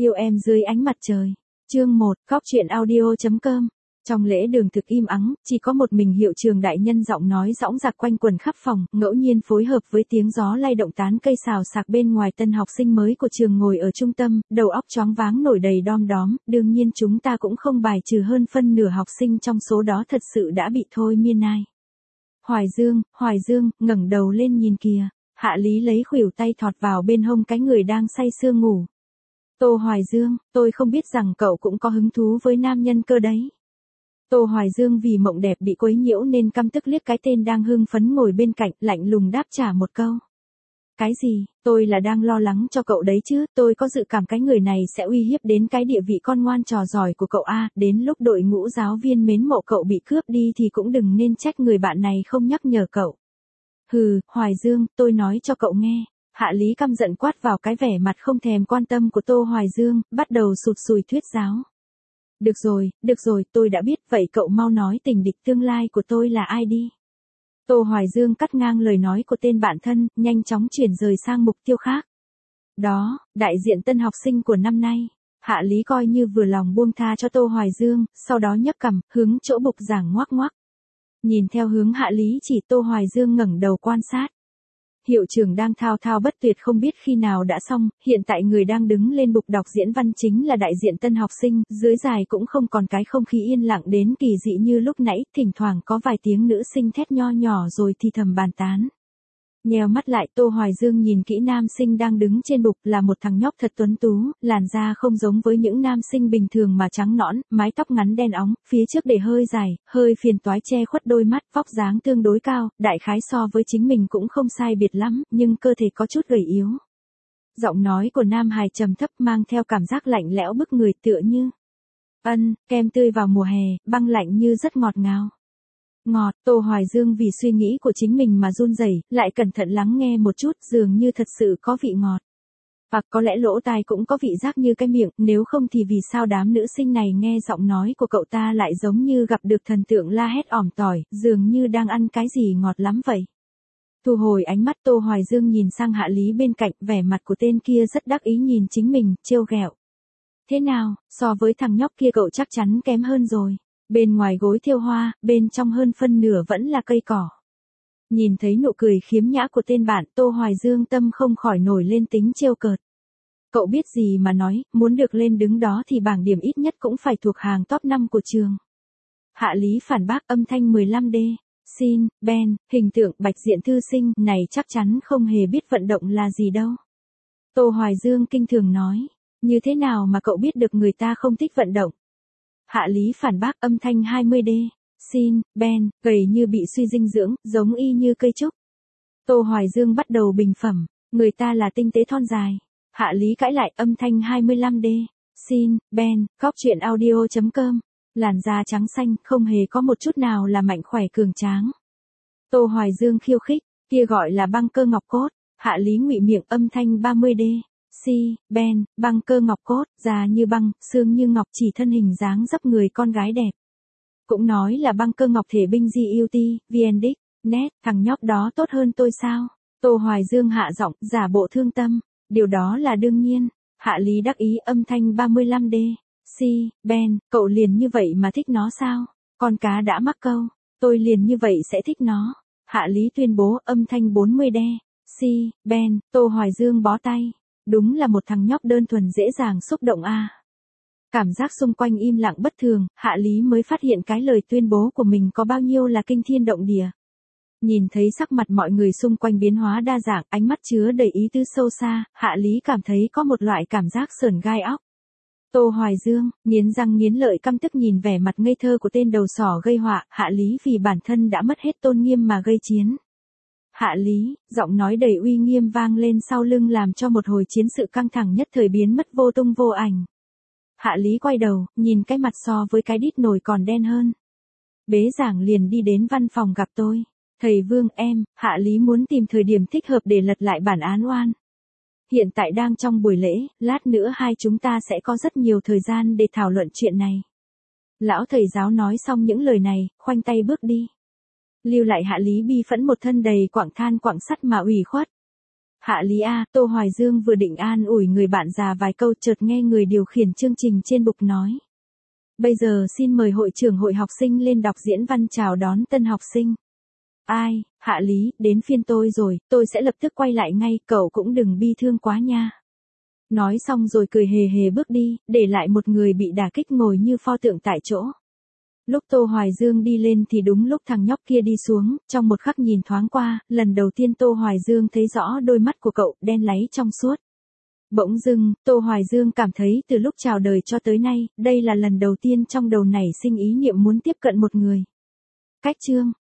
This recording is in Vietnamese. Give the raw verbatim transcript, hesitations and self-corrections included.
Yêu em dưới ánh mặt trời. Chương một, Cóc truyện audio chấm com. Trong lễ đường thực im ắng, chỉ có một mình hiệu trường đại nhân giọng nói dõng dạc quanh quần khắp phòng, ngẫu nhiên phối hợp với tiếng gió lay động tán cây xào xạc bên ngoài. Tân học sinh mới của trường ngồi ở trung tâm, đầu óc choáng váng nổi đầy đom đóm, đương nhiên chúng ta cũng không bài trừ hơn phân nửa học sinh trong số đó thật sự đã bị thôi miên nai. Hoài Dương, Hoài Dương, ngẩng đầu lên nhìn kìa. Hạ Lý lấy khuỷu tay thọt vào bên hông cái người đang say sưa ngủ. Tô Hoài Dương, tôi không biết rằng cậu cũng có hứng thú với nam nhân cơ đấy. Tô Hoài Dương vì mộng đẹp bị quấy nhiễu nên căm tức liếc cái tên đang hưng phấn ngồi bên cạnh, lạnh lùng đáp trả một câu. Cái gì, tôi là đang lo lắng cho cậu đấy chứ, tôi có dự cảm cái người này sẽ uy hiếp đến cái địa vị con ngoan trò giỏi của cậu a. Đến lúc đội ngũ giáo viên mến mộ cậu bị cướp đi thì cũng đừng nên trách người bạn này không nhắc nhở cậu. Hừ, Hoài Dương, tôi nói cho cậu nghe. Hạ Lý căm giận quát vào cái vẻ mặt không thèm quan tâm của Tô Hoài Dương, bắt đầu sụt sùi thuyết giáo. Được rồi, được rồi, tôi đã biết, vậy cậu mau nói tình địch tương lai của tôi là ai đi. Tô Hoài Dương cắt ngang lời nói của tên bạn thân, nhanh chóng chuyển rời sang mục tiêu khác. Đó, đại diện tân học sinh của năm nay. Hạ Lý coi như vừa lòng buông tha cho Tô Hoài Dương, sau đó nhấc cằm, hướng chỗ bục giảng ngoắc ngoắc. Nhìn theo hướng Hạ Lý chỉ, Tô Hoài Dương ngẩng đầu quan sát. Hiệu trưởng đang thao thao bất tuyệt không biết khi nào đã xong, hiện tại người đang đứng lên bục đọc diễn văn chính là đại diện tân học sinh, dưới đài cũng không còn cái không khí yên lặng đến kỳ dị như lúc nãy, thỉnh thoảng có vài tiếng nữ sinh thét nho nhỏ rồi thì thầm bàn tán. Nheo mắt lại, Tô Hoài Dương nhìn kỹ nam sinh đang đứng trên bục, là một thằng nhóc thật tuấn tú, làn da không giống với những nam sinh bình thường mà trắng nõn, mái tóc ngắn đen óng, phía trước để hơi dài, hơi phiền toái che khuất đôi mắt, vóc dáng tương đối cao, đại khái so với chính mình cũng không sai biệt lắm, nhưng cơ thể có chút gầy yếu. Giọng nói của nam hài trầm thấp mang theo cảm giác lạnh lẽo bức người, tựa như ân, kem tươi vào mùa hè, băng lạnh như rất ngọt ngào. Ngọt, Tô Hoài Dương vì suy nghĩ của chính mình mà run rẩy, lại cẩn thận lắng nghe một chút, dường như thật sự có vị ngọt. Hoặc có lẽ lỗ tai cũng có vị giác như cái miệng, nếu không thì vì sao đám nữ sinh này nghe giọng nói của cậu ta lại giống như gặp được thần tượng la hét ỏm tỏi, dường như đang ăn cái gì ngọt lắm vậy. Thu hồi ánh mắt, Tô Hoài Dương nhìn sang Hạ Lý bên cạnh, vẻ mặt của tên kia rất đắc ý nhìn chính mình, trêu ghẹo. Thế nào, so với thằng nhóc kia cậu chắc chắn kém hơn rồi. Bên ngoài gối thêu hoa, bên trong hơn phân nửa vẫn là cây cỏ. Nhìn thấy nụ cười khiếm nhã của tên bạn, Tô Hoài Dương tâm không khỏi nổi lên tính trêu cợt. Cậu biết gì mà nói, muốn được lên đứng đó thì bảng điểm ít nhất cũng phải thuộc hàng top năm của trường. Hạ Lý phản bác, âm thanh mười lăm D. Xin, Ben, hình tượng bạch diện thư sinh này chắc chắn không hề biết vận động là gì đâu. Tô Hoài Dương kinh thường nói, như thế nào mà cậu biết được người ta không thích vận động? Hạ Lý phản bác, âm thanh hai mươi D. Xin, Ben, gầy như bị suy dinh dưỡng, giống y như cây trúc. Tô Hoài Dương bắt đầu bình phẩm, người ta là tinh tế thon dài. Hạ Lý cãi lại, âm thanh hai mươi lăm D. Xin, Ben, Cóc truyện audio chấm com. Làn da trắng xanh, không hề có một chút nào là mạnh khỏe cường tráng. Tô Hoài Dương khiêu khích, kia gọi là băng cơ ngọc cốt. Hạ Lý ngụy miệng, âm thanh ba mươi D. Si, Ben, băng cơ ngọc cốt, da như băng, xương như ngọc, chỉ thân hình dáng dấp người con gái đẹp. Cũng nói là băng cơ ngọc thể binh G U T, Viendic, net, thằng nhóc đó tốt hơn tôi sao? Tô Hoài Dương hạ giọng, giả bộ thương tâm, điều đó là đương nhiên. Hạ Lý đắc ý, âm thanh ba mươi lăm D. Si, Ben, cậu liền như vậy mà thích nó sao? Con cá đã mắc câu, tôi liền như vậy sẽ thích nó. Hạ Lý tuyên bố, âm thanh bốn mươi D. Si, Ben, Tô Hoài Dương bó tay. Đúng là một thằng nhóc đơn thuần dễ dàng xúc động a. À. Cảm giác xung quanh im lặng bất thường, Hạ Lý mới phát hiện cái lời tuyên bố của mình có bao nhiêu là kinh thiên động địa. Nhìn thấy sắc mặt mọi người xung quanh biến hóa đa dạng, ánh mắt chứa đầy ý tứ sâu xa, Hạ Lý cảm thấy có một loại cảm giác sởn gai óc. Tô Hoài Dương, nghiến răng nghiến lợi căm tức nhìn vẻ mặt ngây thơ của tên đầu sỏ gây họa, Hạ Lý vì bản thân đã mất hết tôn nghiêm mà gây chiến. Hạ Lý, giọng nói đầy uy nghiêm vang lên sau lưng làm cho một hồi chiến sự căng thẳng nhất thời biến mất vô tung vô ảnh. Hạ Lý quay đầu, nhìn cái mặt so với cái đít nồi còn đen hơn. Bế giảng liền đi đến văn phòng gặp tôi. Thầy Vương em, Hạ Lý muốn tìm thời điểm thích hợp để lật lại bản án oan. Hiện tại đang trong buổi lễ, lát nữa hai chúng ta sẽ có rất nhiều thời gian để thảo luận chuyện này. Lão thầy giáo nói xong những lời này, khoanh tay bước đi. Lưu lại Hạ Lý bi phẫn một thân đầy quặng than quặng sắt mà ủy khuất. Hạ Lý A, Tô Hoài Dương vừa định an ủi người bạn già vài câu chợt nghe người điều khiển chương trình trên bục nói. Bây giờ xin mời hội trưởng hội học sinh lên đọc diễn văn chào đón tân học sinh. Ai, Hạ Lý, đến phiên tôi rồi, tôi sẽ lập tức quay lại ngay, cậu cũng đừng bi thương quá nha. Nói xong rồi cười hề hề bước đi, để lại một người bị đả kích ngồi như pho tượng tại chỗ. Lúc Tô Hoài Dương đi lên thì đúng lúc thằng nhóc kia đi xuống, trong một khắc nhìn thoáng qua, lần đầu tiên Tô Hoài Dương thấy rõ đôi mắt của cậu, đen láy trong suốt. Bỗng dưng, Tô Hoài Dương cảm thấy từ lúc chào đời cho tới nay, đây là lần đầu tiên trong đầu nảy sinh ý niệm muốn tiếp cận một người. Cách chương